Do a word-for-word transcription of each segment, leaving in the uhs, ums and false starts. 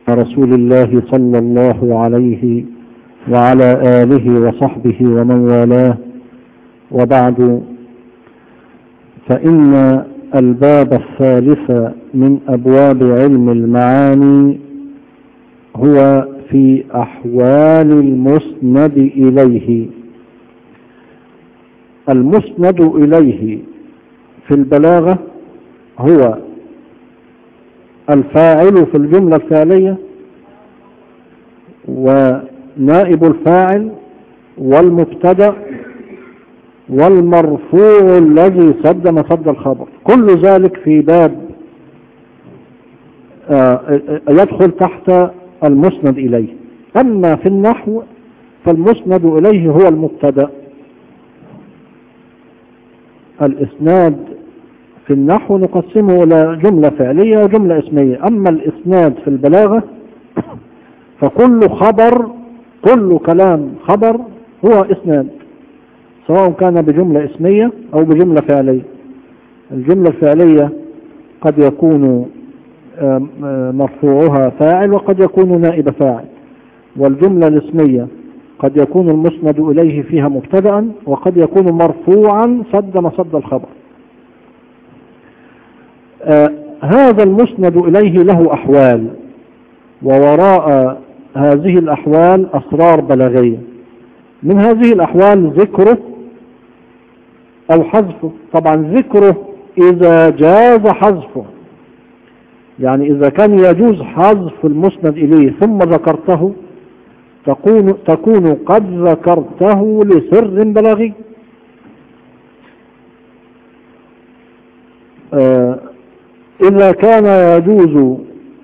رسول الله صلى الله عليه وعلى آله وصحبه ومن والاه، وبعد، فإن الباب الثالث من أبواب علم المعاني هو في أحوال المسند إليه. المسند إليه في البلاغة هو الفاعل في الجملة الفعلية ونائب الفاعل والمبتدأ والمرفوع الذي صد مصد الخبر، كل ذلك في باب يدخل تحت المسند إليه. أما في النحو فالمسند إليه هو المبتدأ. الإسناد في النحو نقسمه إلى جملة فعلية وجملة اسمية. أما الإسناد في البلاغة فكل خبر، كل كلام خبر هو إسناد، سواء كان بجملة اسمية أو بجملة فعلية. الجملة الفعلية قد يكون مرفوعها فاعل وقد يكون نائب فاعل، والجملة الاسمية قد يكون المسند إليه فيها مبتدأ وقد يكون مرفوعا صد مصد الخبر. آه هذا المسند إليه له أحوال، ووراء هذه الأحوال أسرار بلاغية. من هذه الأحوال ذكره أو حذفه. طبعا ذكره إذا جاز حذفه، يعني إذا كان يجوز حذف المسند إليه ثم ذكرته تكون, تكون قد ذكرته لسر بلاغي. آه إذا كان يجوز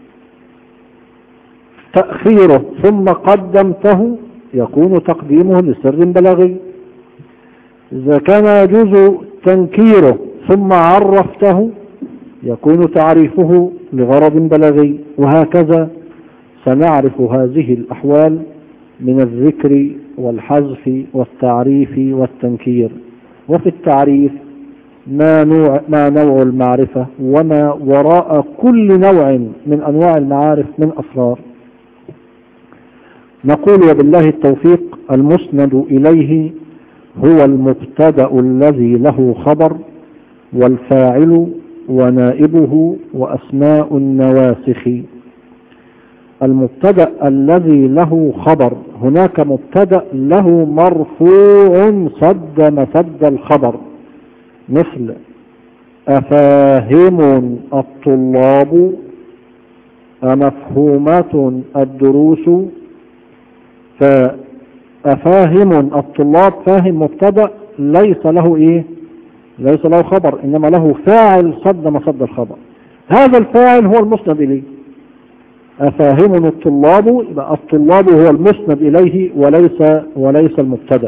تأخيره ثم قدمته يكون تقديمه لسر بلاغي. إذا كان يجوز تنكيره ثم عرفته يكون تعريفه لغرض بلاغي، وهكذا سنعرف هذه الأحوال من الذكر والحذف والتعريف والتنكير. وفي التعريف ما نوع, ما نوع المعرفة وما وراء كل نوع من أنواع المعارف من أسرار. نقول وبالله التوفيق: المسند إليه هو المبتدأ الذي له خبر والفاعل ونائبه وأسماء النواسخ. المبتدأ الذي له خبر، هناك مبتدأ له مرفوع صد مسد الخبر، مثل أفاهم الطلاب، أمفهومة الدروس. فأفاهم الطلاب، فاهم مبتدأ ليس له إيه؟ ليس له خبر، إنما له فاعل صد مصد الخبر. هذا الفاعل هو المسند إليه. أفاهم الطلاب، يبقى الطلاب هو المسند إليه وليس وليس المبتدأ.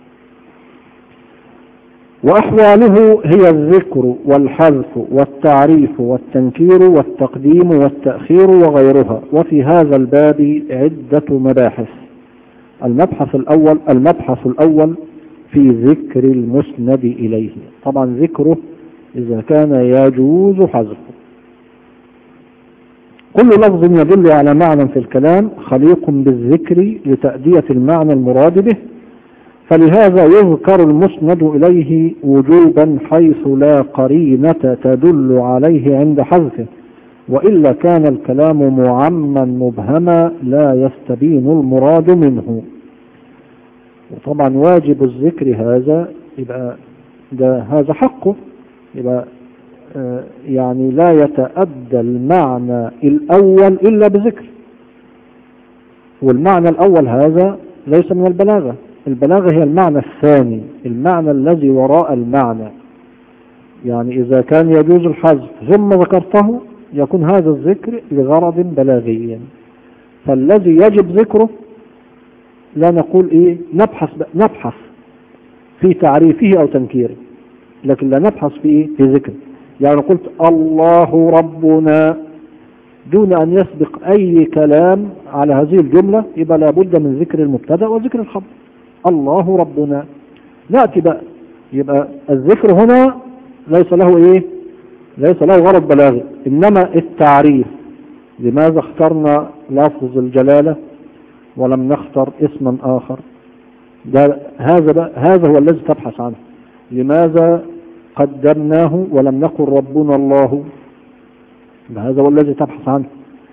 وأحواله هي الذكر والحذف والتعريف والتنكير والتقديم والتأخير وغيرها. وفي هذا الباب عدة مباحث. المبحث الأول المبحث الأول في ذكر المسند إليه. طبعا ذكره إذا كان يجوز حذفه. كل لفظ يدل على معنى في الكلام خليق بالذكر لتأدية المعنى المراد به، فلهذا يذكر المسند إليه وجوبا حيث لا قرينة تدل عليه عند حذفه، وإلا كان الكلام معما مبهما لا يستبين المراد منه. وطبعا واجب الذكر هذا يبقى ده هذا حقه، يبقى آه يعني لا يتأدى المعنى الأول إلا بذكر. والمعنى الأول هذا ليس من البلاغة. البلاغة هي المعنى الثاني، المعنى الذي وراء المعنى. يعني إذا كان يجوز الحذف ثم ذكرته يكون هذا الذكر لغرض بلاغي. فالذي يجب ذكره لا نقول إيه نبحث نبحث في تعريفه أو تنكيره، لكن لا نبحث في إيه في ذكره. يعني قلت الله ربنا دون أن يسبق أي كلام على هذه الجملة، يبقى لابد من ذكر المبتدأ وذكر الخبر. الله ربنا. نأتي بقى، يبقى الذكر هنا ليس له إيه ليس له غرض بلاغي، إنما التعريف لماذا اخترنا لفظ الجلالة ولم نختر اسما آخر؟ ده هذا هذا هو الذي تبحث عنه. لماذا قدمناه ولم نقل ربنا الله؟ هذا هو الذي تبحث عنه.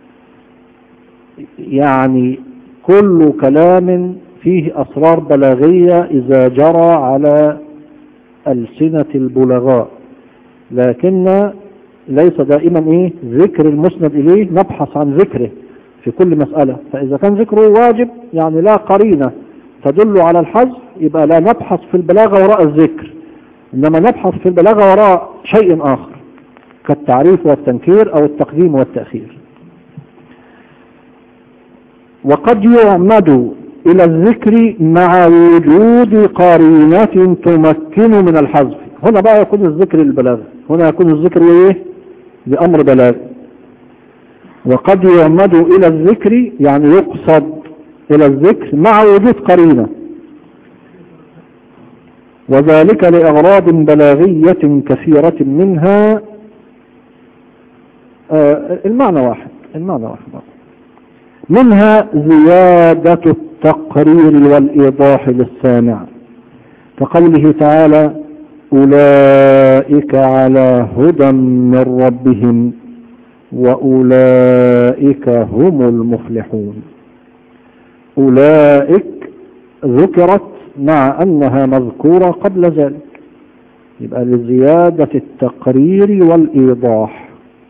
يعني كل كلام فيه أسرار بلاغية إذا جرى على ألسنة البلغاء، لكن ليس دائما إيه ذكر المسند إليه نبحث عن ذكره في كل مسألة. فإذا كان ذكره واجب يعني لا قرينة تدل على الحذف، يبقى لا نبحث في البلاغة وراء الذكر، إنما نبحث في البلاغة وراء شيء آخر كالتعريف والتنكير أو التقديم والتأخير. وقد يعمد إلى الذكر مع وجود قرينة تمكن من الحذف. هنا بقى يكون الذكر للبلاغة، هنا يكون الذكر إيه؟ لأمر بلاغ. وقد يعمد إلى الذكر يعني يقصد إلى الذكر مع وجود قرينة، وذلك لأغراض بلاغية كثيرة منها آه المعنى واحد المعنى واحد منها زيادة التقرير والإيضاح للسامع، كقوله تعالى أولئك على هدى من ربهم وأولئك هم المفلحون. أولئك ذكرت مع أنها مذكورة قبل ذلك، يبقى لزيادة التقرير والإيضاح.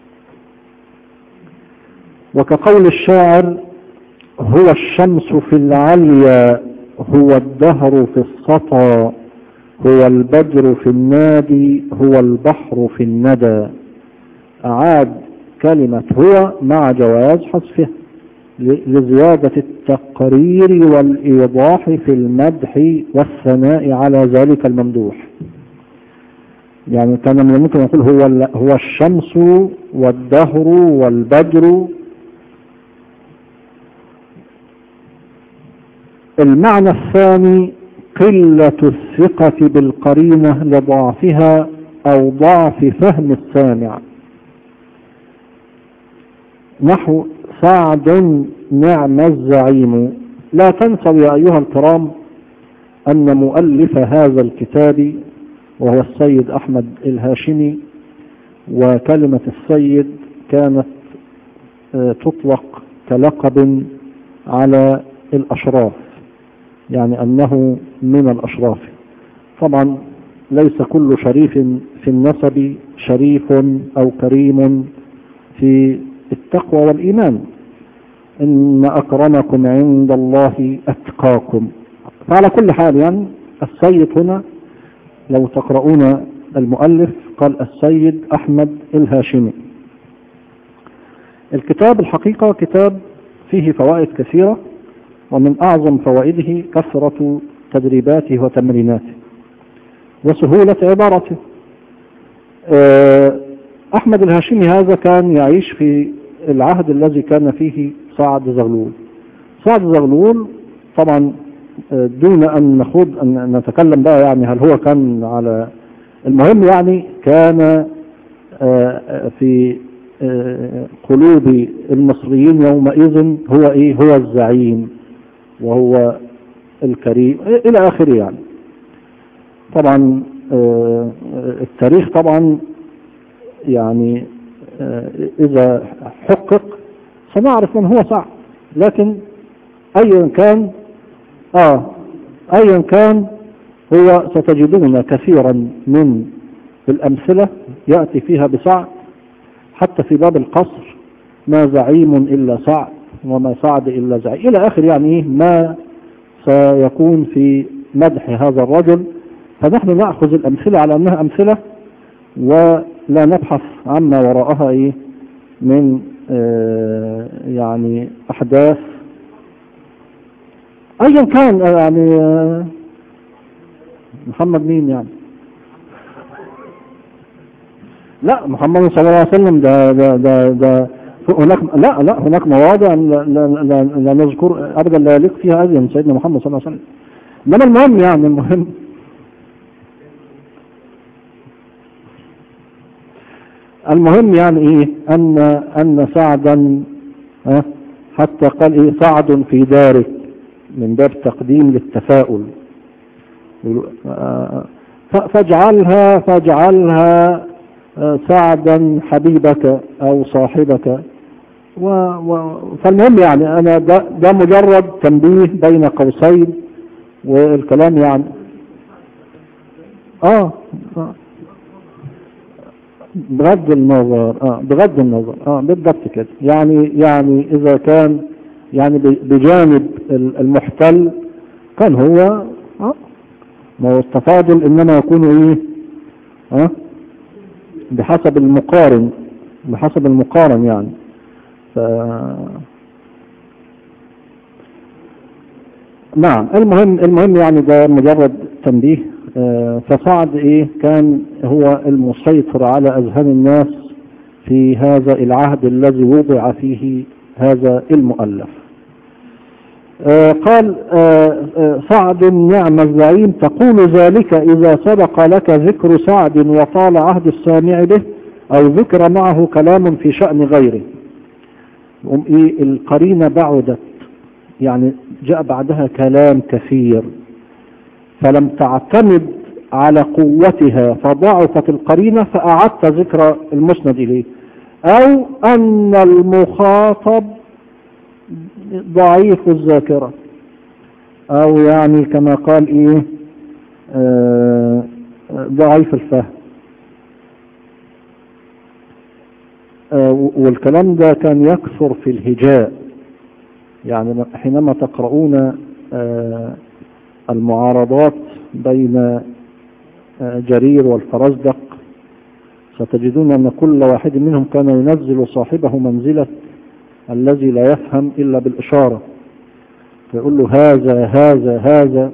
وكقول الشاعر هو الشمس في العليا هو الدهر في السطى هو البدر في النادي هو البحر في الندى. أعاد كلمة هو مع جواز حذفها لزيادة التقرير والإيضاح في المدح والثناء على ذلك الممدوح. يعني كان من الممكن يقول هو هو الشمس والدهر والبدر. المعنى الثاني قلة الثقة بالقرينة لضعفها أو ضعف فهم السامع، نحو سعد نعم الزعيم. لا تنسوا يا أيها الكرام أن مؤلف هذا الكتاب وهو السيد أحمد الهاشمي، وكلمة السيد كانت تطلق كلقب على الأشراف، يعني أنه من الأشراف. طبعا ليس كل شريف في النسب شريف أو كريم في التقوى والإيمان، إن أكرمكم عند الله أتقاكم. فعلى كل حال يعني السيد هنا لو تقرؤون المؤلف قال السيد أحمد الهاشمي. الكتاب الحقيقة كتاب فيه فوائد كثيرة، ومن أعظم فوائده كثرة تدريباته وتمريناته وسهولة عبارته. أحمد الهاشمي هذا كان يعيش في العهد الذي كان فيه سعد زغلول. سعد زغلول طبعا دون أن نخوض أن نتكلم بقى يعني هل هو كان على المهم، يعني كان في قلوب المصريين يومئذ هو إيه هو الزعيم وهو الكريم إلى آخره. يعني طبعا التاريخ طبعا يعني إذا حقق سنعرف من هو سعد، لكن أيا كان آه أيا كان هو ستجدون كثيرا من الأمثلة يأتي فيها بسعد، حتى في باب القصر ما زعيم إلا سعد وما سعد إلا زعيم إلى آخر، يعني ما سيكون في مدح هذا الرجل. فنحن نأخذ الأمثلة على أنها أمثلة ولا نبحث عما وراءها إيه من آه يعني أحداث أيا كان. يعني آه محمد مين يعني؟ لا محمد صلى الله عليه وسلم ده ده ده, ده هناك لا لا هناك مواضع لا, لا, لا, لا نذكر أبدا لا يليق فيها أذى من سيدنا محمد صلى الله عليه وسلم. إنما المهم يعني المهم المهم يعني إيه أن أن سعدا ها حتى قال إيه صعد في دارك من باب تقديم للتفاؤل. فاجعلها فاجعلها سعدا حبيبك أو صاحبك. و و فالمهم يعني أنا ده, ده مجرد تنبيه بين قوسين، والكلام يعني آه, آه بغض النظر آه بغض النظر آه بالضبط كده. يعني يعني إذا كان يعني بجانب المحتل كان هو آه ما هو التفاضل إنما يكون إيه آه بحسب المقارن بحسب المقارن يعني. ف... نعم المهم المهم يعني ده مجرد تنبيه. آه فصعد ايه كان هو المسيطر على اذهان الناس في هذا العهد الذي وضع فيه هذا المؤلف. آه قال آه آه سعد نعم الزعيم تقول ذلك إذا سبق لك ذكر سعد وطال عهد السامع به أو ذكر معه كلام في شأن غيره. إيه القرينة بعدت يعني جاء بعدها كلام كثير فلم تعتمد على قوتها فضعفت القرينة فأعدت ذكر المسند إليه، أو أن المخاطب ضعيف الذاكرة، أو يعني كما قال إيه آه ضعيف الفهم. آه والكلام ده كان يكثر في الهجاء. يعني حينما تقرؤون آه المعارضات بين آه جرير والفرزدق ستجدون أن كل واحد منهم كان ينزل صاحبه منزلة الذي لا يفهم إلا بالإشارة، فيقول له هذا هذا هذا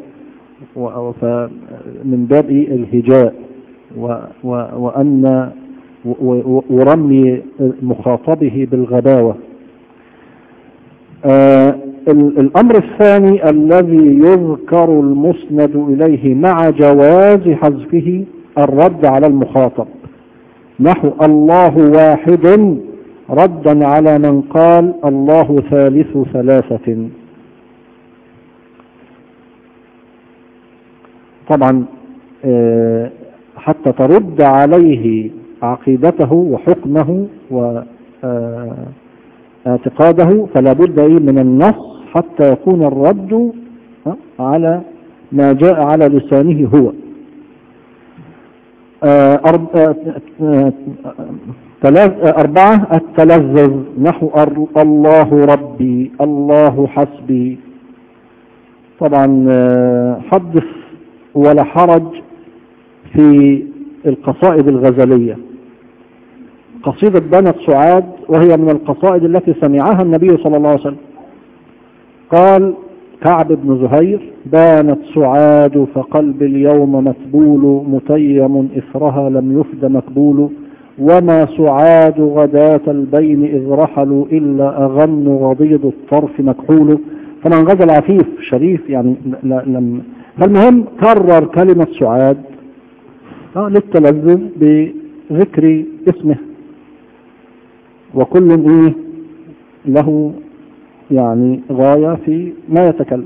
من باب الهجاء وأن ورمي مخاطبه بالغباوة. آه الأمر الثاني الذي يذكر المسند إليه مع جواز حذفه الرد على المخاطب، نحو الله واحد ردا على من قال الله ثالث ثلاثة. طبعا آه حتى ترد عليه عقيدته وحكمه واعتقاده فلا بد من النص حتى يكون الرد على ما جاء على لسانه هو. أربعة التلذذ، نحو الله ربي الله حسبي. طبعا حدث ولا حرج في القصائد الغزلية. قصيدة بنت سعاد وهي من القصائد التي سمعها النبي صلى الله عليه وسلم. قال كعب بن زهير بانت سعاد فقلبي اليوم متبول متيم إثرها لم يفد مكبول وما سعاد غداة البين إذ رحلوا إلا أغن غضيض الطرف مكحول. طبعا غزل عفيف شريف يعني لم. فالمهم كرر كلمة سعاد للتلذذ بذكر اسمه، وكل إيه له يعني غاية في ما يتكلم.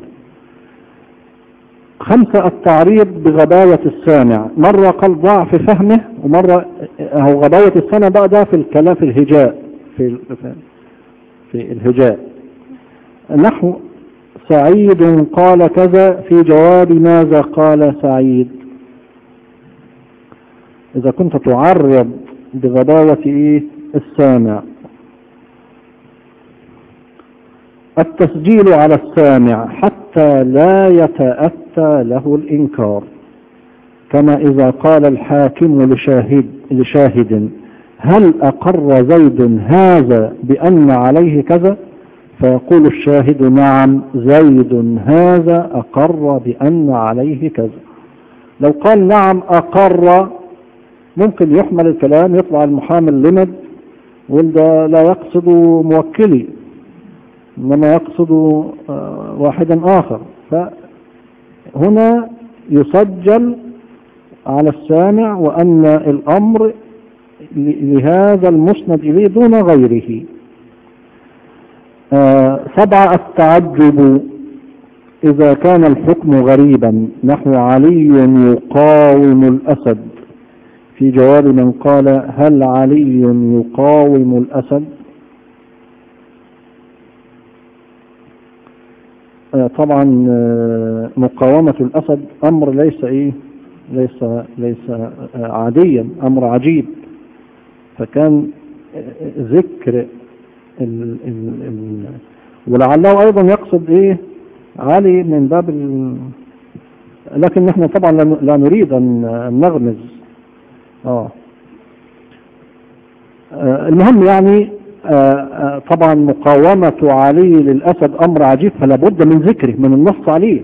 خمسة التعريض بغباوة السامع، مرة قال ضعف فهمه ومرة هو غباوة السامع بقى ده في الكلام في الهجاء في, في الهجاء. نحو سعيد قال كذا في جواب ماذا قال سعيد. إذا كنت تعرض بغباوة إيه السامع. التسجيل على السامع حتى لا يتأتى له الإنكار، كما إذا قال الحاكم لشاهد, لشاهد هل أقر زيد هذا بأن عليه كذا، فيقول الشاهد نعم زيد هذا أقر بأن عليه كذا. لو قال نعم أقر ممكن يحمل الكلام يطلع المحامي اللمد وده لا يقصد موكلي إنما يقصد واحدا آخر. فهنا يسجل على السامع وأن الأمر لهذا المسند إليه دون غيره. آه سبعة التعجب إذا كان الحكم غريبا، نحو علي يقاوم الأسد، في جواب من قال هل علي يقاوم الأسد؟ آه طبعا آه مقاومة الأسد أمر ليس إيه ليس ليس آه عاديا، أمر عجيب. فكان آه ذكر ال ال ال ولعله أيضا يقصد إيه علي من باب ال... لكن نحن طبعا لا نريد أن نغمز. آه. آه المهم يعني آه طبعا مقاومة علي للأسد أمر عجيب، فلا بد من ذكره، من النص عليه.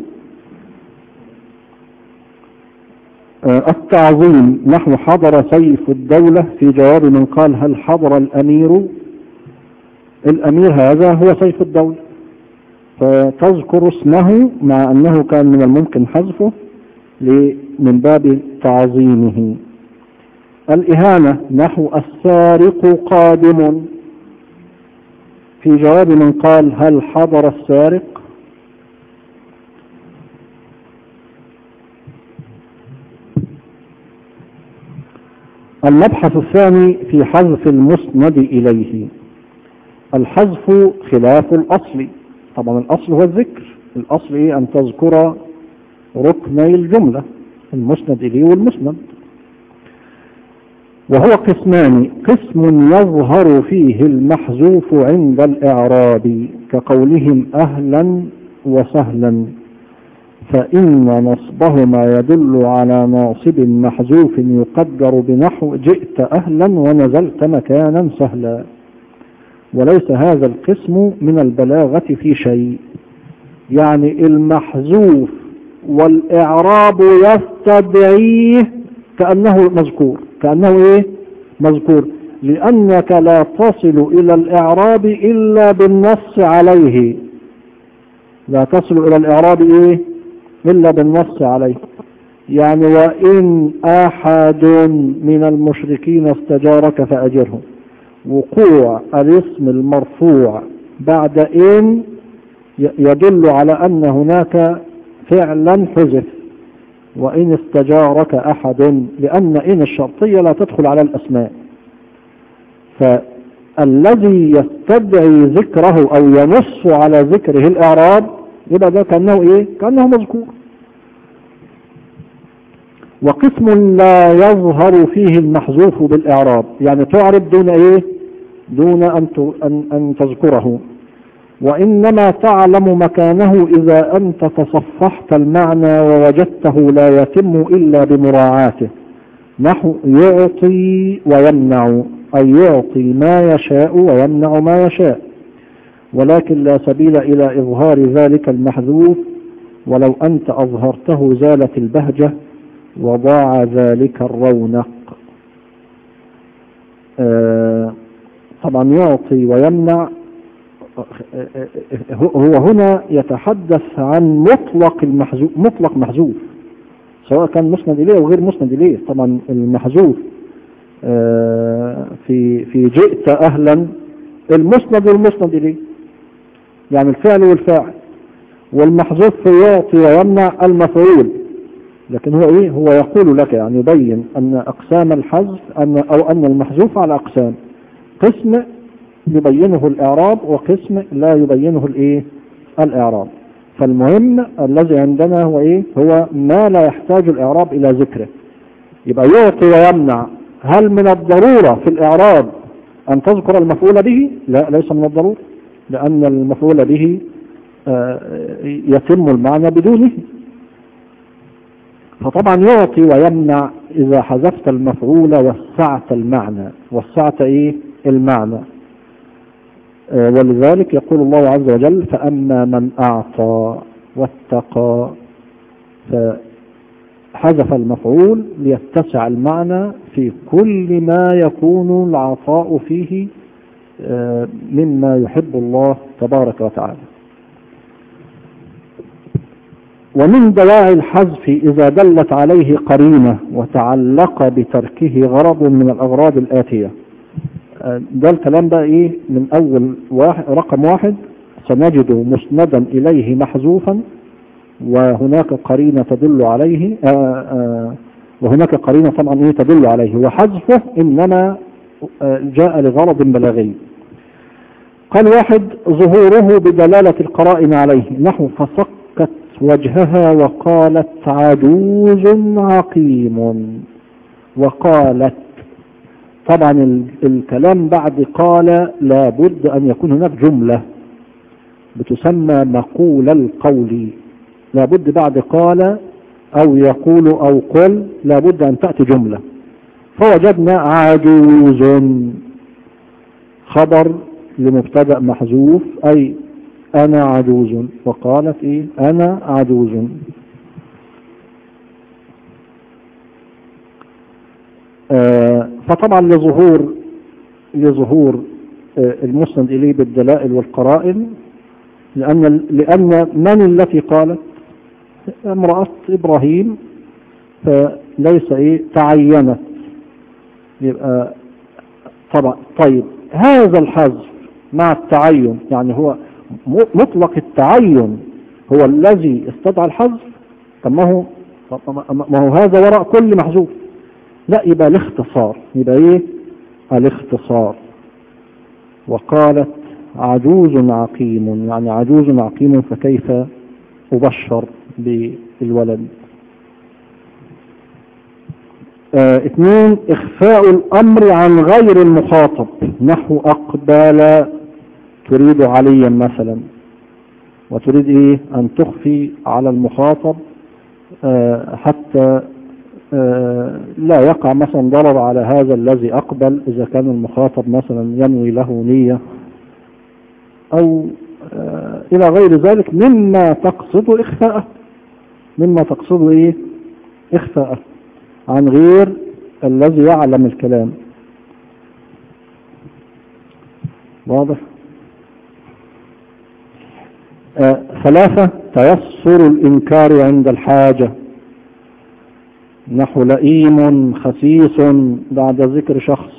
آه التعظيم نحو حضر سيف الدولة، في جواب من قال هل حضر الأمير؟ الأمير هذا هو سيف الدولة، فتذكر اسمه مع أنه كان من الممكن حذفه من باب تعظيمه. الإهانة نحو السارق قادم، في جواب من قال هل حضر السارق؟ المبحث الثاني في حذف المسند إليه. الحذف خلاف الأصل، طبعا الأصل هو الذكر، الأصل إيه أن تذكر ركني الجملة، المسند إليه والمسند. وهو قسمان، قسم يظهر فيه المحذوف عند الإعراب كقولهم أهلا وسهلا، فإن نصبهما يدل على ناصب محذوف يقدر بنحو جئت أهلا ونزلت مكانا سهلا. وليس هذا القسم من البلاغة في شيء، يعني المحذوف والإعراب يستدعيه كأنه مذكور، كأنه إيه مذكور، لأنك لا تصل إلى الإعراب إلا بالنص عليه، لا تصل إلى الإعراب إيه إلا بالنص عليه. يعني وإن أحد من المشركين استجارك فأجره، وقوع الاسم المرفوع بعد إن يدل على أن هناك فعلا حذف، وإن استجارك أحد، لأن إن الشرطية لا تدخل على الأسماء، فالذي يستدعي ذكره أو ينص على ذكره الإعراب يبقى ده كأنه إيه كأنه مذكور. وقسم لا يظهر فيه المحذوف بالإعراب، يعني تعرب دون إيه دون أن أن تذكره، وإنما تعلم مكانه إذا أنت تصفحت المعنى ووجدته لا يتم إلا بمراعاته، نحو يعطي ويمنع، أي يعطي ما يشاء ويمنع ما يشاء، ولكن لا سبيل إلى إظهار ذلك المحذوف، ولو أنت أظهرته زالت البهجة وضاع ذلك الرونق. آه طبعا يعطي ويمنع هو هنا يتحدث عن مطلق المحذوف، مطلق محذوف سواء كان مسند إليه أو غير مسند إليه. طبعا المحذوف آه في في جئت أهلا المسند والمسند إليه، يعني الفعل والفاعل، والمحذوف في يعطي ويمنع المفعول. لكن هو ايه هو يقول لك، يعني يبين ان اقسام الحذف ان او ان المحذوف على اقسام، قسم يبينه الاعراب وقسم لا يبينه الايه الاعراب. فالمهم الذي عندنا هو ايه هو ما لا يحتاج الاعراب الى ذكره. يبقى يعطي ويمنع، هل من الضرورة في الاعراب ان تذكر المفعول به؟ لا، ليس من الضرورة، لان المفعول به يتم المعنى بدونه. فطبعا يعطي ويمنع إذا حذفت المفعول وسعت المعنى، وسعت إيه المعنى. آه ولذلك يقول الله عز وجل فأما من أعطى واتقى، فحذف المفعول ليتسع المعنى في كل ما يكون العطاء فيه آه مما يحب الله تبارك وتعالى. ومن دواعي الحذف إذا دلت عليه قرينة وتعلق بتركه غرض من الأغراض الآتية. ده الكلام بقى إيه من أول واحد رقم واحد سنجد مسندا إليه محذوفا وهناك قرينة تدل عليه آآ آآ وهناك قرينة طبعا إيه تدل عليه، وحذفه إنما جاء لغرض بلاغي. قال واحد ظهوره بدلالة القرائن عليه، نحو فصكت وجهها وقالت عجوز عقيم. وقالت طبعا الكلام بعد قال لابد أن يكون هناك جملة بتسمى مقول القول، لابد بعد قال أو يقول أو قل لابد أن تأتي جملة. فوجدنا عجوز خبر لمبتدأ محذوف أي أنا عجوز، وقالت إيه أنا عجوز. آه فطبعا لظهور لظهور آه المسند إليه بالدلائل والقرائن، لأن لأن من التي قالت امرأة إبراهيم فليس إيه تعينت، يبقى طبعا. طيب هذا الحذف مع التعين، يعني هو مطلق التعين هو الذي استدعى الحذف. طب ما هو ما هو هذا وراء كل محذوف، لا يبقى الاختصار، يبقى ايه الاختصار. وقالت عجوز عقيم، يعني عجوز عقيم فكيف أبشر بالولد. اه اثنين اخفاء الامر عن غير المخاطب، نحو اقبل تريد عليا مثلا، وتريد ايه ان تخفي على المخاطب اه حتى اه لا يقع مثلا ضرر على هذا الذي اقبل، اذا كان المخاطب مثلا ينوي له نية او اه الى غير ذلك مما تقصد اخفاءه، مما تقصد ايه اخفاءه عن غير الذي يعلم الكلام. واضح؟ آه ثلاثة تيسر الإنكار عند الحاجة، نحو لئيم خسيس بعد ذكر شخص.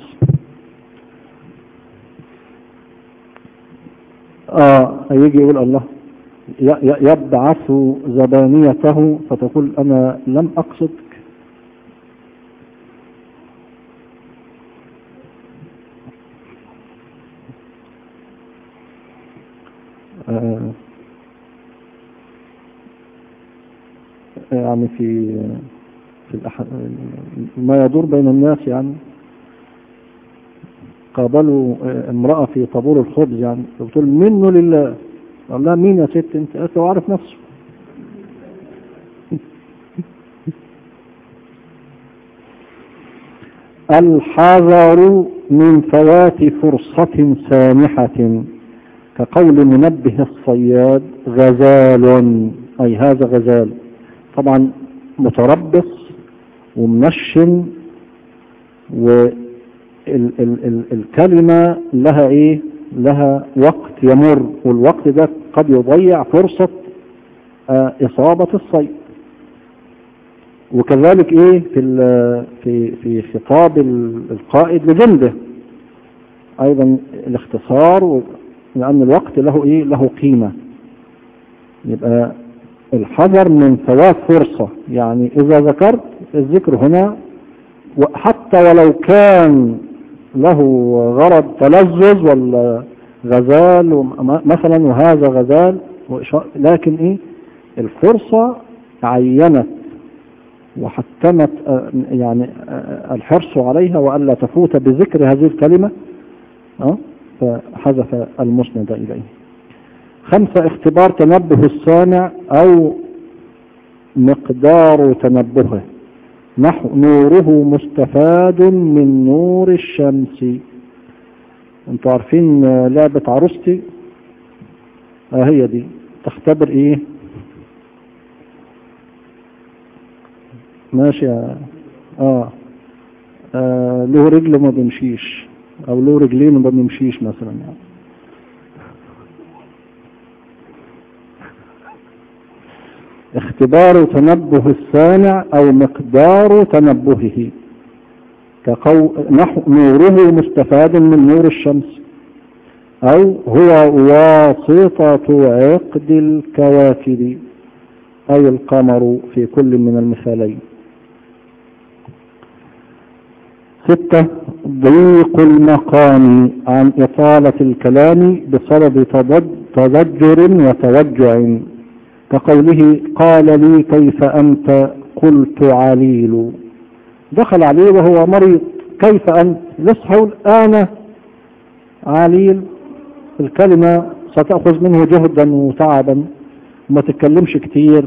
آه يجي يقول الله يبعث زبانيته فتقول أنا لم أقصد. آه يعني في في الأح... ما يدور بين الناس، يعني قابلوا امرأة في طابور الخبز، يعني بتقول منه لله، قال لها مين يا ست انت؟ قالت له عارف نفسه. الحذر من فوات فرصة سانحة، كقول منبه الصياد غزال، أي هذا غزال. طبعا متربص ومنشن، والكلمة لها ايه لها وقت يمر، والوقت ده قد يضيع فرصة آه إصابة الصيد. وكذلك ايه في في في خطاب القائد لجنده ايضا الاختصار، لأن الوقت له إيه له قيمة. يبقى الحذر من فوات فرصة، يعني إذا ذكرت الذكر هنا حتى ولو كان له غرض تلذذ ولا غزال مثلا، وهذا غزال، لكن إيه الفرصة عينت وحتمت يعني الحرص عليها وألا تفوت بذكر هذه الكلمة، أه فحذف المسند إليه. خمسة اختبار تنبه السامع أو مقدار تنبهه، نحو نوره مستفاد من نور الشمس. انتوا عارفين لعبة عروستي؟ اه هي دي تختبر ايه؟ ماشي اه, آه. له رجل ما بيمشيش، او له رجلين ما بيمشيش مثلا يعني. اختبار تنبه السامع او مقدار تنبهه، كقول نحو نوره مستفاد من نور الشمس. أو هو واسطة عقد الكواكب أي القمر في كل من المثالين. ستة ضيق المقام عن إطالة الكلام بسبب تضجر وتوجع، كقوله قال لي كيف أنت قلت عليل، دخل عليه وهو مريض، كيف أنت لسه أنا عليل، الكلمة ستأخذ منه جهدا وتعبا وما تتكلمش كتير.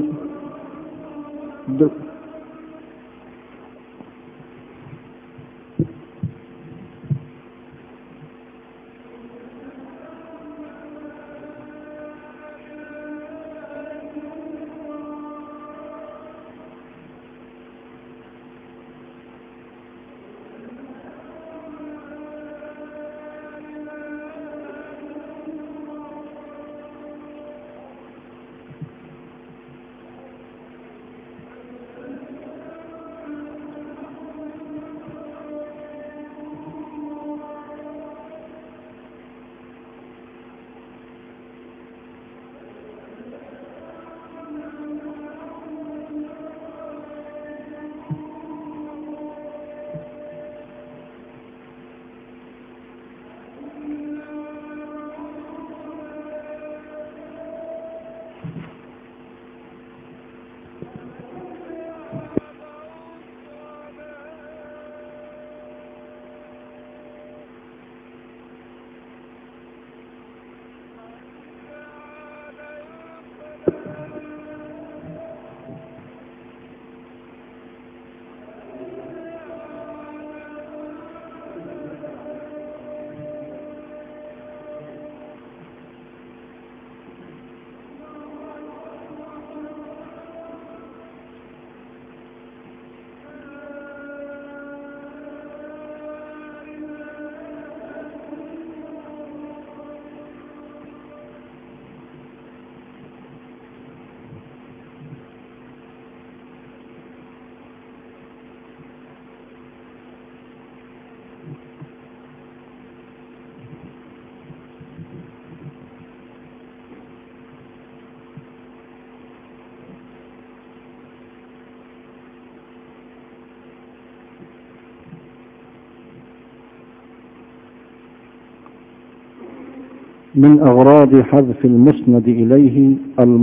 من أغراض حذف المسند إليه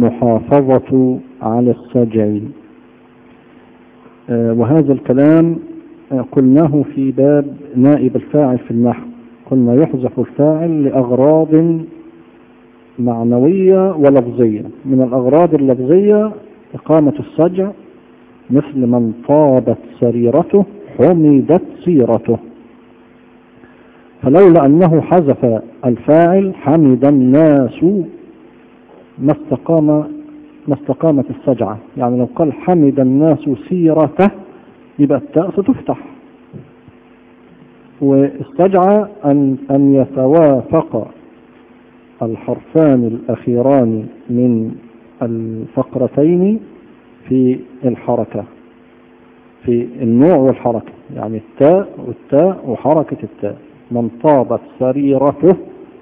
المحافظة على السجع، وهذا الكلام قلناه في باب نائب الفاعل في النحو، قلنا يحذف الفاعل لأغراض معنوية ولفظية. من الأغراض اللفظية إقامة السجع، مثل من طابت سريرته حمدت سيرته، فلولا أنه حذف الفاعل حمد الناس ما استقام ما استقامت السجعة. يعني لو قال حمد الناس سيرته يبقى التاء ستفتح، والسجعة أن, أن يتوافق الحرفان الأخيران من الفقرتين في الحركة، في النوع والحركة، يعني التاء والتاء وحركة التاء. من طابت سريرته،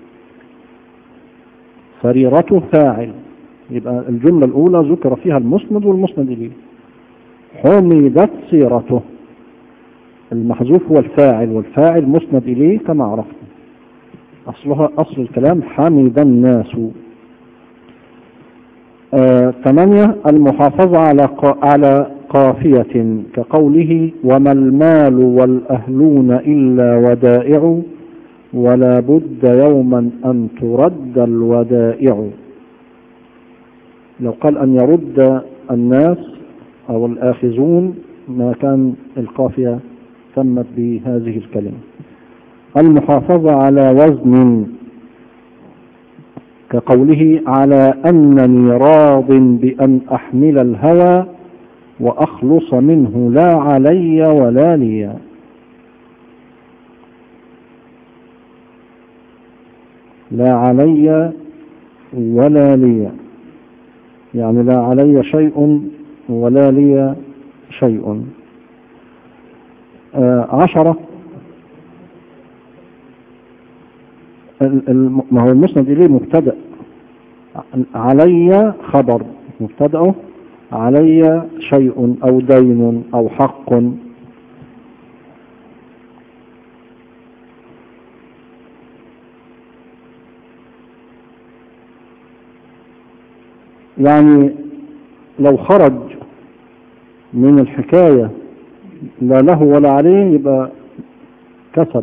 سريرته فاعل، يبقى الجملة الأولى ذكر فيها المسند والمسند إليه. حمدت سيرته، المحذوف هو الفاعل والفاعل مسند إليه كما عرفنا، أصلها أصل الكلام حمد الناس. آه ثمانية المحافظة على على قافية، كقوله وما المال والأهلون إلا ودائع ولا بد يوما أن ترد الودائع. لو قال أن يرد الناس أو الآخذون ما كان القافية تمت بهذه الكلمة. المحافظة على وزن، كقوله على أنني راض بأن أحمل الهوى وأخلص منه لا علي ولا لي. لا علي ولا لي، يعني لا علي شيء ولا لي شيء. آه عشرة ما هو المسند إليه مبتدأ، علي خبر، مبتدأه علي شيء أو دين أو حق. يعني لو خرج من الحكاية لا له ولا عليه يبقى كسب.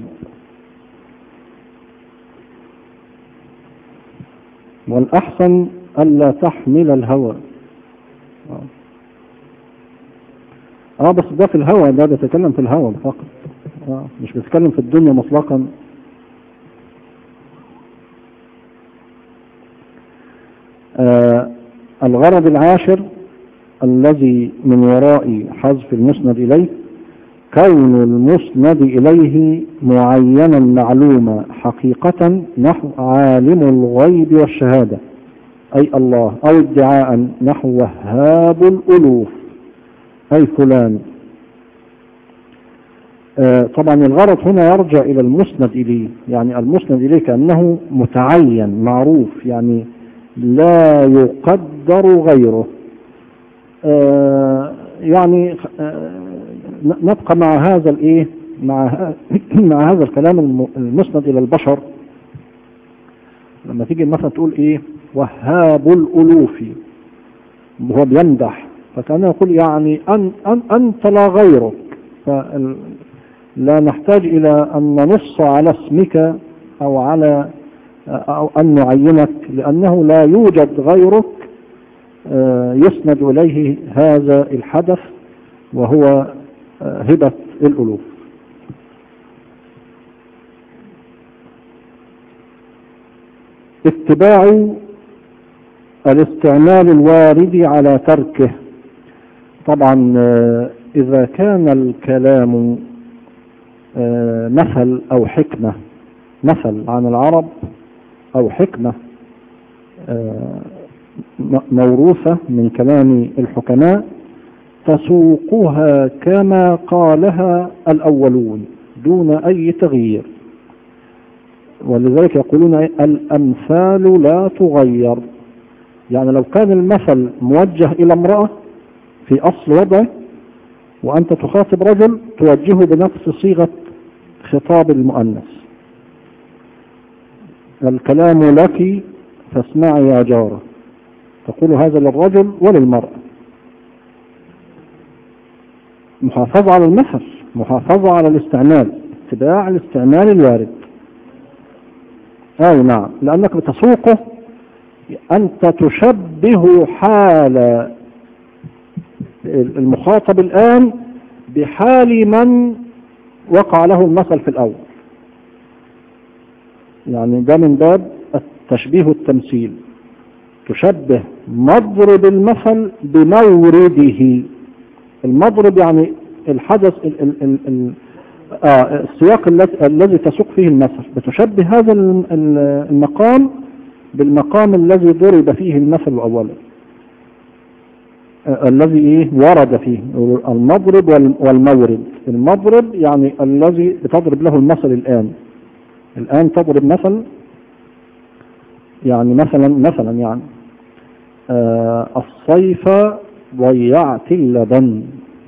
والأحسن ألا تحمل الهوى. اه بس ده في الهوى، ده بيتكلم في الهوى فقط، آه مش بيتكلم في الدنيا مطلقا. آه الغرض العاشر الذي من وراء حذف المسند إليه كون المسند إليه معينا معلوما حقيقة نحو عالم الغيب والشهادة أي الله، أو ادعاء نحو وهاب الألوف أي فلان. آه طبعا الغرض هنا يرجع إلى المسند إليه، يعني المسند إليه كأنه متعين معروف، يعني لا يقدر غيره. آه يعني آه نبقى مع هذا الايه مع مع هذا الكلام المسند الى البشر. لما تيجي مثلا تقول ايه وهاب الالوف، وهو بيمدح، فكان يقول يعني أن أن انت لا غيرك، فلا نحتاج الى ان ننص على اسمك او على او ان نعينك، لانه لا يوجد غيرك يسند اليه هذا الحدث وهو هبة الألوف. اتباع الاستعمال الوارد على تركه. طبعا إذا كان الكلام مثل أو حكمة، مثل عن العرب أو حكمة موروثة من كلام الحكماء تسوقها كما قالها الأولون دون أي تغيير، ولذلك يقولون الأمثال لا تغير. يعني لو كان المثل موجه إلى امرأة في أصل وضعه وأنت تخاطب رجل توجهه بنفس صيغة خطاب المؤنث، الكلام لك فاسمعي يا جارة، تقول هذا للرجل وللمرأة. محافظة على المثل، محافظة على الاستعمال، اتباع الاستعمال الوارد. اي نعم، لانك بتسوقه، انت تشبه حال المخاطب الان بحال من وقع له المثل في الاول، يعني ده من باب التشبيه التمثيل، تشبه مضرب المثل بمورده. المضرب يعني الحدث ال ال ال ال آه السياق الذي تسوق فيه المثل، بتشبه هذا المقام بالمقام الذي ضرب فيه المثل أولا، آه الذي إيه ورد فيه المضرب والمورد. المضرب يعني الذي بتضرب له المثل الآن، الآن تضرب مثل، يعني مثلا مثلا يعني آه الصيف ضيعت اللبن.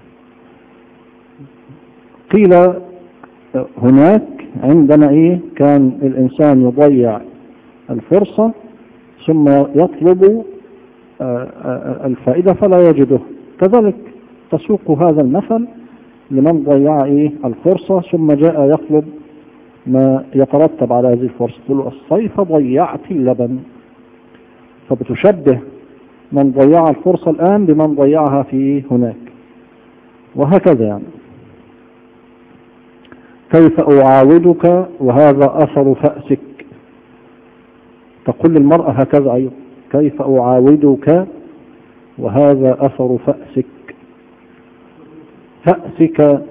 قيل هناك عندما ايه كان الانسان يضيع الفرصة ثم يطلب الفائدة فلا يجده، كذلك تسوق هذا المثل لمن ضيع ايه الفرصة ثم جاء يطلب ما يترتب على هذه الفرصة، تقول الصيف ضيعت اللبن، فبتشبه من ضيع الفرصة الآن بمن ضيعها في هناك، وهكذا. يعني كيف أعاودك وهذا أثر فأسك، تقول للمرأة هكذا أيضا، كيف أعاودك وهذا أثر فأسك. فأسك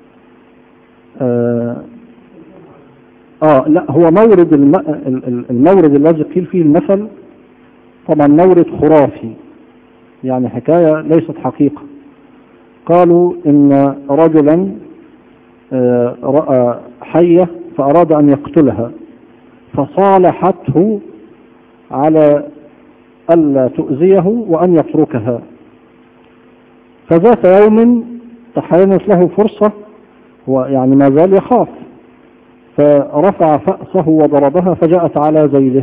آه, آه لا هو مورد الم... المورد الذي قيل فيه المثل طبعا مورد خرافي، يعني حكاية ليست حقيقة. قالوا إن رجلا رأى حية فأراد أن يقتلها، فصالحته على ألا تؤذيه وأن يتركها. فذات يوم تحينت له فرصة، ويعني ما زال يخاف، فرفع فأسه وضربها فجاءت على ذيله،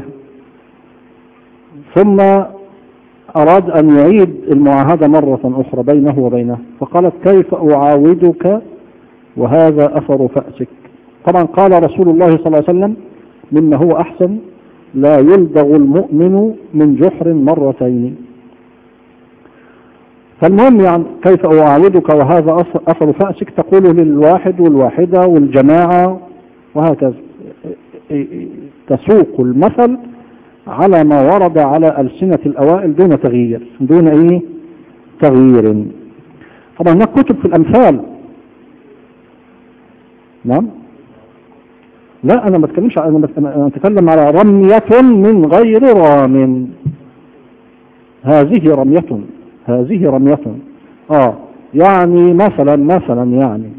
ثم أراد أن يعيد المعاهدة مرة أخرى بينه وبينه، فقالت كيف أعاودك وهذا أثر فأسك. طبعا قال رسول الله صلى الله عليه وسلم مما هو أحسن: لا يلدغ المؤمن من جحر مرتين. فالمهم يعني كيف أعاودك وهذا أثر فأسك تقول للواحد والواحدة والجماعة وهكذا، تسوق المثل على ما ورد على ألسنة الأوائل دون تغيير، دون إيه تغيير. طبعا هناك كتب في الأمثال. نعم، لا أنا ما بتكلمش، أنا أتكلم على رمية من غير رام. هذه رمية، هذه رمية آه يعني مثلا مثلا يعني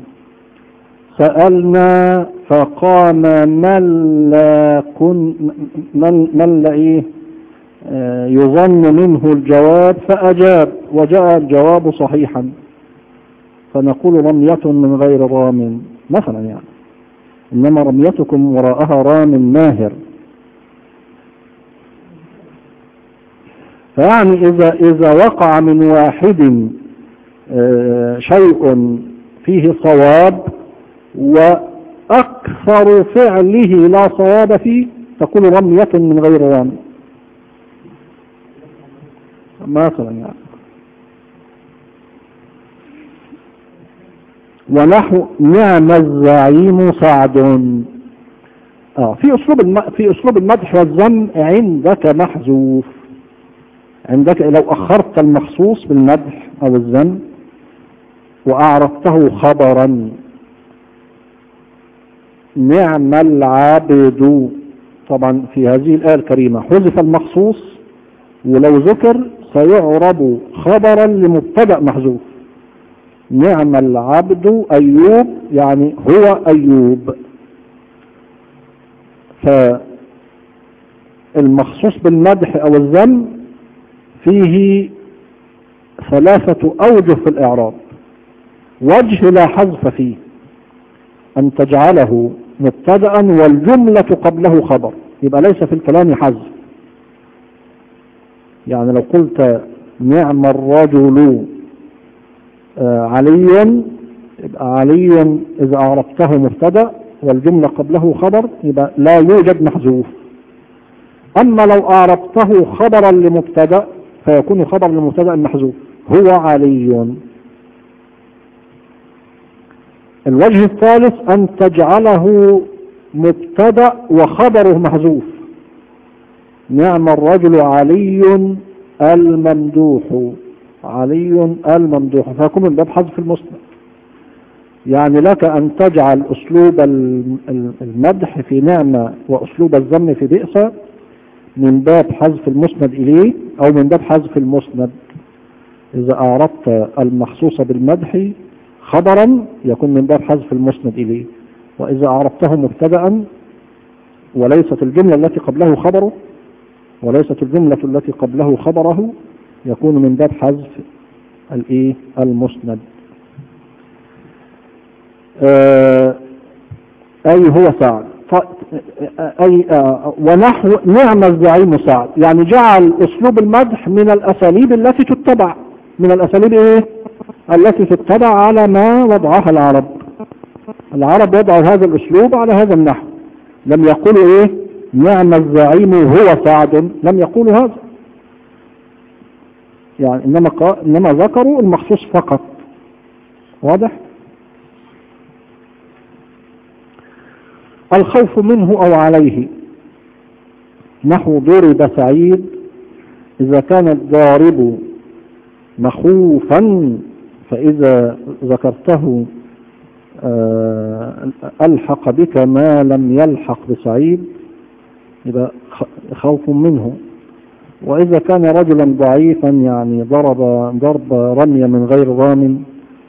سألنا فقام من لا كن من, من لا إيه آه يظن منه الجواب فأجاب وجاء الجواب صحيحا، فنقول رمية من غير رام مثلا يعني، إنما رميتكم وراءها رام ماهر. فيعني إذا إذا وقع من واحد آه شيء فيه صواب وأكثر فعله لا صواب فيه تكون رمية من غير رام مثلا يعني. ونحو نعم الزعيم سعد. آه في أسلوب الم... في أسلوب المدح والذم عندك محذوف. عندك لو أخرت المخصوص بالمدح أو الذم وأعرفته خبرا: نعم العابد. طبعا في هذه الآية الكريمة حذف المخصوص، ولو ذكر سيعرب خبرا لمبتدأ محذوف. نعم العبد أيوب يعني هو أيوب. فالمخصوص بالمدح أو الذم فيه ثلاثة أوجه في الإعراب. وجه لا حذف فيه: أن تجعله مبتدأ والجملة قبله خبر، يبقى ليس في الكلام حذف. يعني لو قلت نعم الرجل علي، يبقى علي إذا أعربته مبتدأ والجملة قبله خبر يبقى لا يوجد محذوف. أما لو أعربته خبرا لمبتدأ فيكون خبر لمبتدأ محذوف: هو علي. الوجه الثالث أن تجعله مبتدأ وخبره محذوف: نعم الرجل علي الممدوح، علي الممدوح، فيكون من باب حذف المسند. يعني لك أن تجعل أسلوب المدح في نعمة وأسلوب الذم في بئس من باب حذف المسند إليه أو من باب حذف المسند. إذا أعربت المخصوص بالمدح خبرا يكون من باب حذف المسند إليه، وإذا أعربته مبتدأ وليست الجملة التي قبله خبره وليست الجملة التي قبله خبره يكون من باب حذف الايه المسند. آه أي هو سعد. أي آه ونحو نعم الزعيم سعد، يعني جعل أسلوب المدح من الأساليب التي تتبع، من الأساليب إيه التي تتبع على ما وضعها العرب. العرب وضعوا هذا الأسلوب على هذا النحو، لم يقولوا إيه نعم الزعيم هو سعد، لم يقولوا هذا يعني، إنما, قا... إنما ذكروا المخصوص فقط. واضح؟ الخوف منه أو عليه، نحو ضرب سعيد. إذا كان الضارب مخوفا فإذا ذكرته ألحق بك ما لم يلحق بسعيد، يبقى خوف منه. وإذا كان رجلا ضعيفا يعني ضرب ضرب رمية من غير رام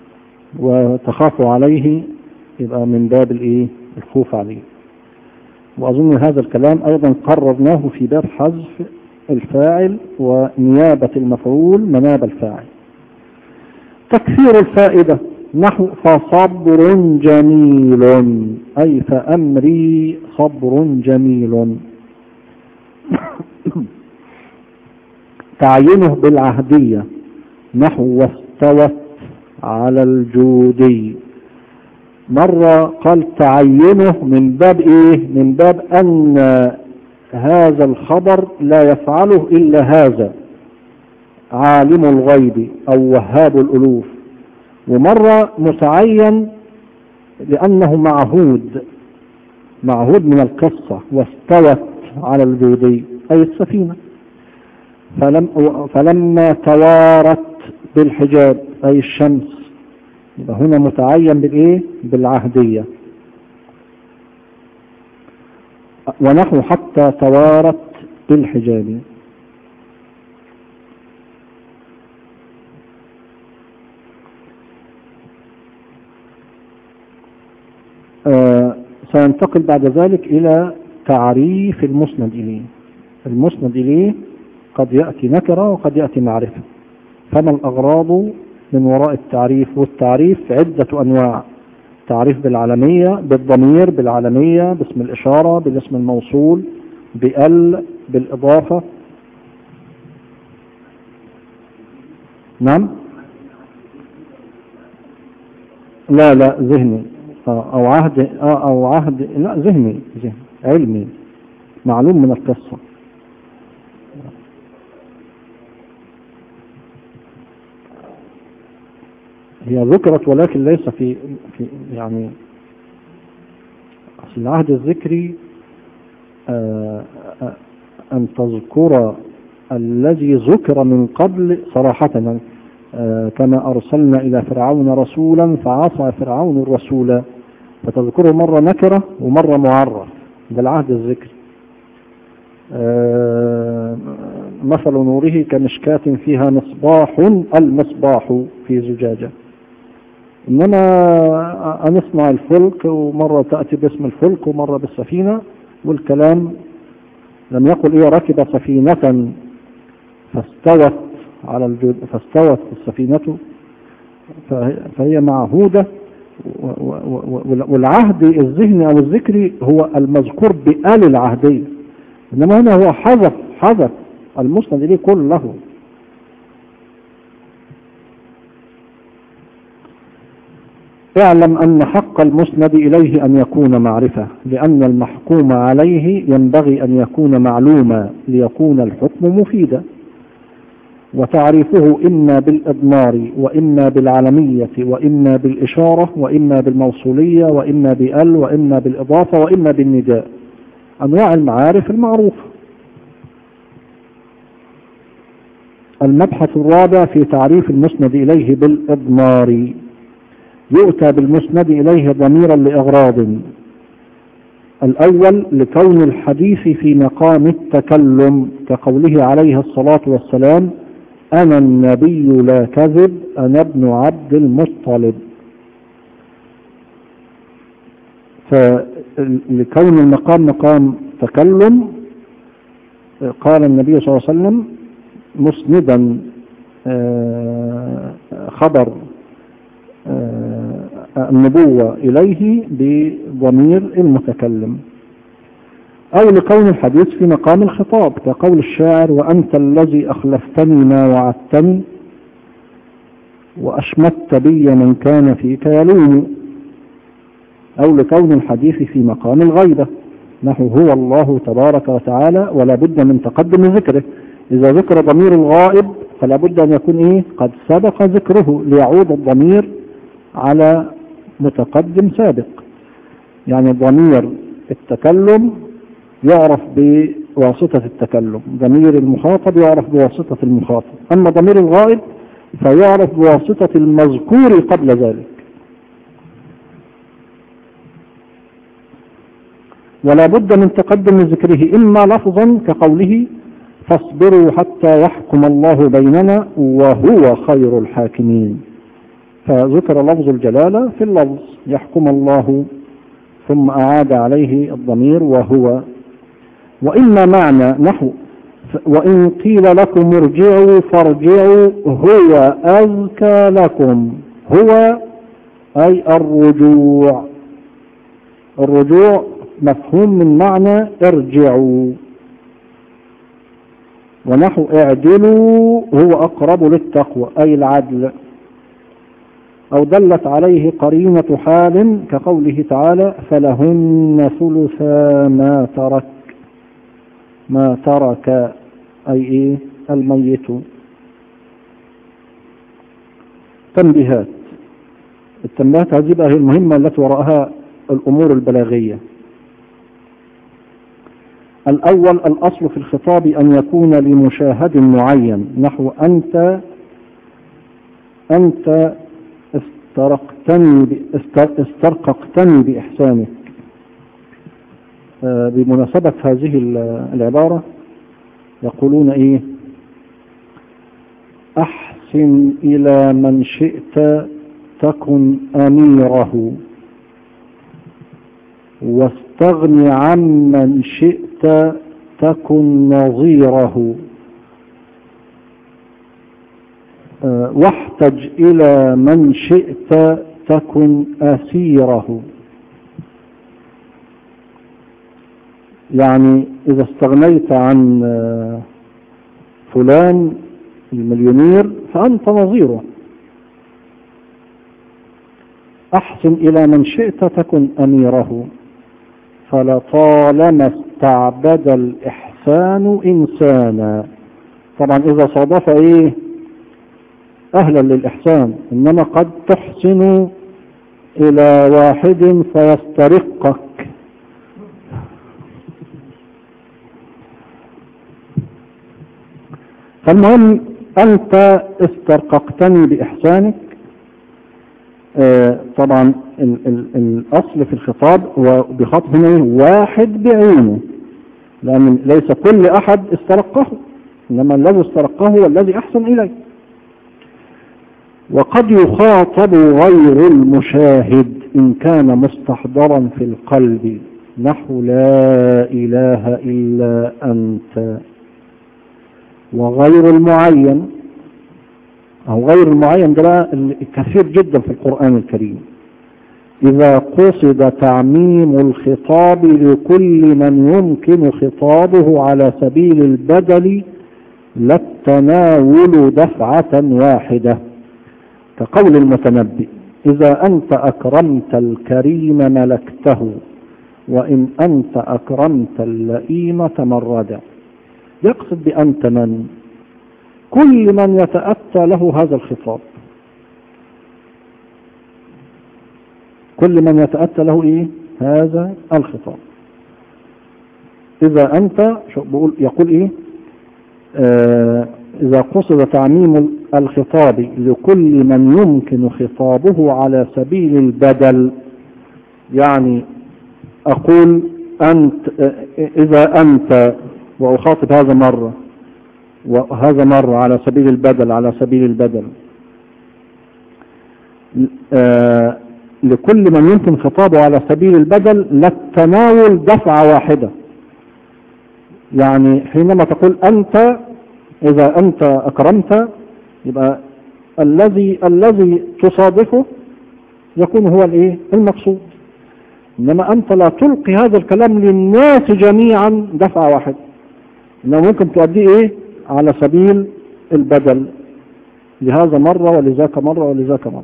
وتخاف عليه، يبقى من باب الايه الخوف عليه. وأظن هذا الكلام أيضا قررناه في باب حذف الفاعل ونيابة المفعول مناب الفاعل. تكثير الفائدة نحو فصبر جميل، أي فأمري صبر جميل. تعينه بالعهدية نحو واستوت على الجودي. مرة قال تعينه من باب ايه؟ من باب ان هذا الخبر لا يفعله الا هذا عالم الغيب او وهاب الالوف. ومرة متعين لانه معهود معهود من القصة واستوت على الجودي اي السفينة. فلم فلما توارت بالحجاب اي الشمس، يبقى هنا متعين بالايه؟ بالعهدية. ونحو حتى توارت بالحجاب. آه سينتقل بعد ذلك الى تعريف المسند اليه. المسند اليه قد يأتي نكرة وقد يأتي معرفة. فما الأغراض من وراء التعريف؟ والتعريف عدة أنواع: تعريف بالعلمية، بالضمير، بالعلمية، باسم الإشارة، بالاسم الموصول، بال، بالإضافة. نعم. لا لا ذهني أو عهد أو عهد لا ذهني ذهني علمي معلوم من القصة. هي ذكرت ولكن ليس في, في يعني أصل العهد الذكري آآ آآ أن تذكر الذي ذكر من قبل صراحة، كما أرسلنا إلى فرعون رسولا فعصى فرعون الرسول، فتذكره مرة نكرة ومرة معرف. ده العهد الذكري. مثل نوره كمشكاة فيها مصباح، المصباح في زجاجة. إنما نصنع الفلك ومرة تأتي باسم الفلك ومرة بالسفينة، والكلام لم يقل إيه ركب سفينة فاستوت على الجود فاستوت السفينة، فهي معهودة. والعهد الذهني أو الذكري هو المذكور بآل العهدية، إنما هنا هو حذف حذف المسند إليه كله. اعلم أن حق المسند إليه أن يكون معرفة، لأن المحكوم عليه ينبغي أن يكون معلوما ليكون الحكم مفيدا. وتعريفه إما بالإضمار وإما بالعلمية وإما بالإشارة وإما بالموصولية وإما بأل وإما بالإضافة وإما بالنداء، أنواع المعارف المعروفة. المبحث الرابع في تعريف المسند إليه بالإضمار. يؤتى بالمسند إليه ضميرا لأغراض: الأول لكون الحديث في مقام التكلم، كقوله عليه الصلاة والسلام: أنا النبي لا كذب، أنا ابن عبد المطلب. فلكون المقام مقام تكلم قال النبي صلى الله عليه وسلم مسندا خبر النبوة إليه بضمير المتكلم. أو لكون الحديث في مقام الخطاب، كقول الشاعر: وأنت الذي أخلفتني ما وعدتني وأشمت بي من كان فيك يلوم. أو لكون الحديث في مقام الغيبة، نحو هو الله تبارك وتعالى ولا بد من تقدم ذكره. إذا ذكر ضمير الغائب فلا بد أن يكون إيه؟ قد سبق ذكره، ليعود الضمير على متقدم سابق. يعني ضمير التكلم يعرف بواسطة التكلم، ضمير المخاطب يعرف بواسطة المخاطب، أما ضمير الغائب فيعرف بواسطة المذكور قبل ذلك. ولا بد من تقدم ذكره إما لفظا كقوله: فاصبروا حتى يحكم الله بيننا وهو خير الحاكمين، فذكر لفظ الجلالة في اللفظ يحكم الله، ثم أعاد عليه الضمير وهو. وإما معنى نحو وإن قيل لكم ارجعوا فارجعوا هو أزكى لكم، هو أي الرجوع، الرجوع مفهوم من معنى ارجعوا. ونحو اعدلوا هو أقرب للتقوى أي العدل، أو دلت عليه قرينة حال كقوله تعالى فلهن ثلثا ما ترك، ما ترك أي إيه الميت. تنبيهات. التنبيهات هذه بقى هي المهمة التي وراءها الأمور البلاغية. الأول الأصل في الخطاب أن يكون لمشاهد معين، نحو أنت أنت استرقتني استرققتني بإحسانك. بمناسبة هذه العبارة يقولون إيه أحسن إلى من شئت تكن أميره، واستغن عمن شئت تكن نظيره، واحتج إلى من شئت تكن أسيره. يعني إذا استغنيت عن فلان المليونير فأنت نظيره. أحسن إلى من شئت تكن أميره، فلطالما استعبد الإحسان إنسانا. طبعا إذا صادف إيه أهلا للإحسان، إنما قد تحسن إلى واحد فيسترقك. فالمهم أنت استرققتني بإحسانك. آه طبعا ال ال الأصل في الخطاب وبخاطب هنا واحد بعينه، لأن ليس كل أحد استرقه، إنما الذي استرقه هو الذي أحسن إليه. وقد يخاطب غير المشاهد إن كان مستحضرا في القلب، نحو لا إله إلا أنت. وغير المعين أو غير المعين ده كثير جدا في القرآن الكريم. إذا قصد تعميم الخطاب لكل من يمكن خطابه على سبيل البدل لا التناول دفعة واحدة، كقول المتنبي إذا أنت أكرمت الكريم ملكته، وإن أنت أكرمت اللئيم تمردا. يقصد بأنت من؟ كل من يتأتى له هذا الخطاب، كل من يتأتى له إيه هذا الخطاب. إذا أنت يقول إيه آه إذا قصد تعميم الخطاب لكل من يمكن خطابه على سبيل البدل، يعني أقول أنت إذا أنت وأخاطب هذا مرة وهذا مرة على سبيل البدل على سبيل البدل آه لكل من يمكن خطابه على سبيل البدل لا التناول دفعة واحدة. يعني حينما تقول أنت إذا أنت أكرمت، يبقى الذي الذي تصادفه يكون هو الإيه المقصود، إنما أنت لا تلقي هذا الكلام للناس جميعا دفعة واحدة، إنما ممكن تؤديه إيه على سبيل البدل، لهذا مرة ولذاك مرة ولذاك مرة.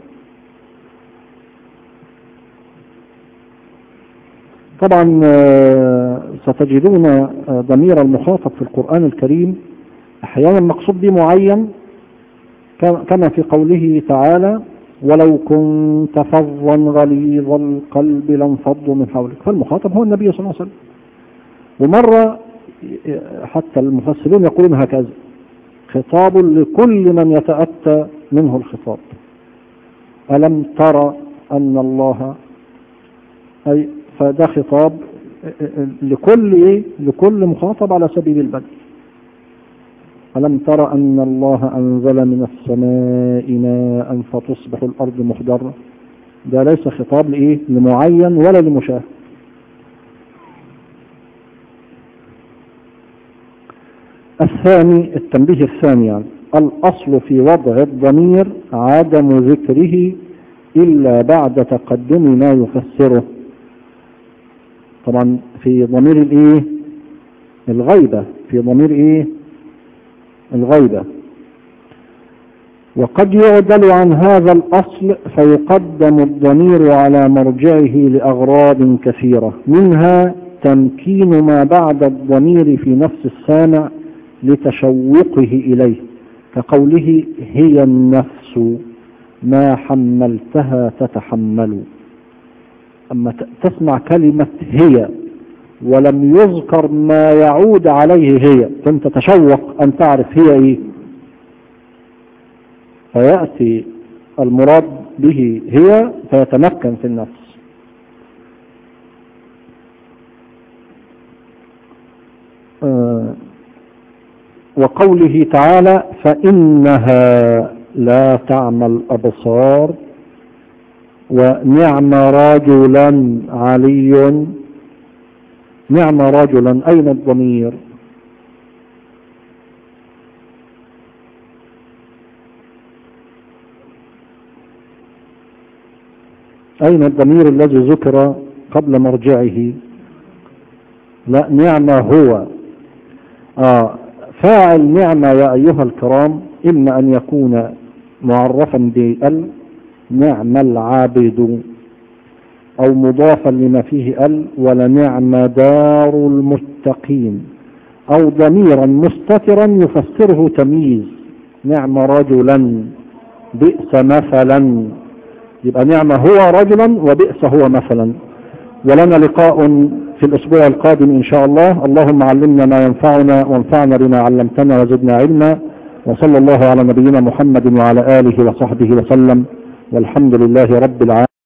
طبعا ستجدون ضمير المخاطب في القرآن الكريم أحيانا مقصود به معين، كما في قوله تعالى ولو كنت فظا غليظ القلب لانفضوا من حولك، فالمخاطب هو النبي صلى الله عليه وسلم. ومرة حتى المفسرون يقولون هكذا خطاب لكل من يتأتى منه الخطاب. ألم ترى أن الله، أي فده خطاب لكل إيه لكل مخاطب على سبيل البدل. ألم ترى أن الله أنزل من السماء ماء فتصبح الأرض مخضرة، ده ليس خطاب لإيه لمعين ولا لمشاهد، الثاني التنبيه الثاني يعني الأصل في وضع الضمير عدم ذكره إلا بعد تقدم ما يفسره. طبعا في ضمير الايه الغيبة، في ضمير ايه الغيبة. وقد يعدل عن هذا الأصل فيقدم الضمير على مرجعه لأغراض كثيرة، منها تمكين ما بعد الضمير في نفس السامع لتشوقه إليه، كقوله هي النفس ما حملتها تتحمل. أما تسمع كلمة هي ولم يذكر ما يعود عليه هي، كنت تتشوق أن تعرف هي إيه، فيأتي المراد به هي فيتمكن في النفس. آه وقوله تعالى فإنها لا تعمى الأبصار ونعم رجلا علي. نعم رجلا، أين الضمير؟ أين الضمير الذي ذكر قبل مرجعه؟ لا، نعم هو. آه فاعل نعمة يا أيها الكرام إما أن يكون معرفا بال نعم العابد، أو مضافا لما فيه ال ولنعم دار المتقين، أو ضميرا مستترا يفسره تمييز نعم رجلا بئس مثلا. يبقى نعم هو رجلا وبئس هو مثلا. ولنا لقاء في الأسبوع القادم إن شاء الله. اللهم علمنا ما ينفعنا وانفعنا بما علمتنا وزدنا علما، وصلى الله على نبينا محمد وعلى آله وصحبه وسلم، والحمد لله رب العالمين.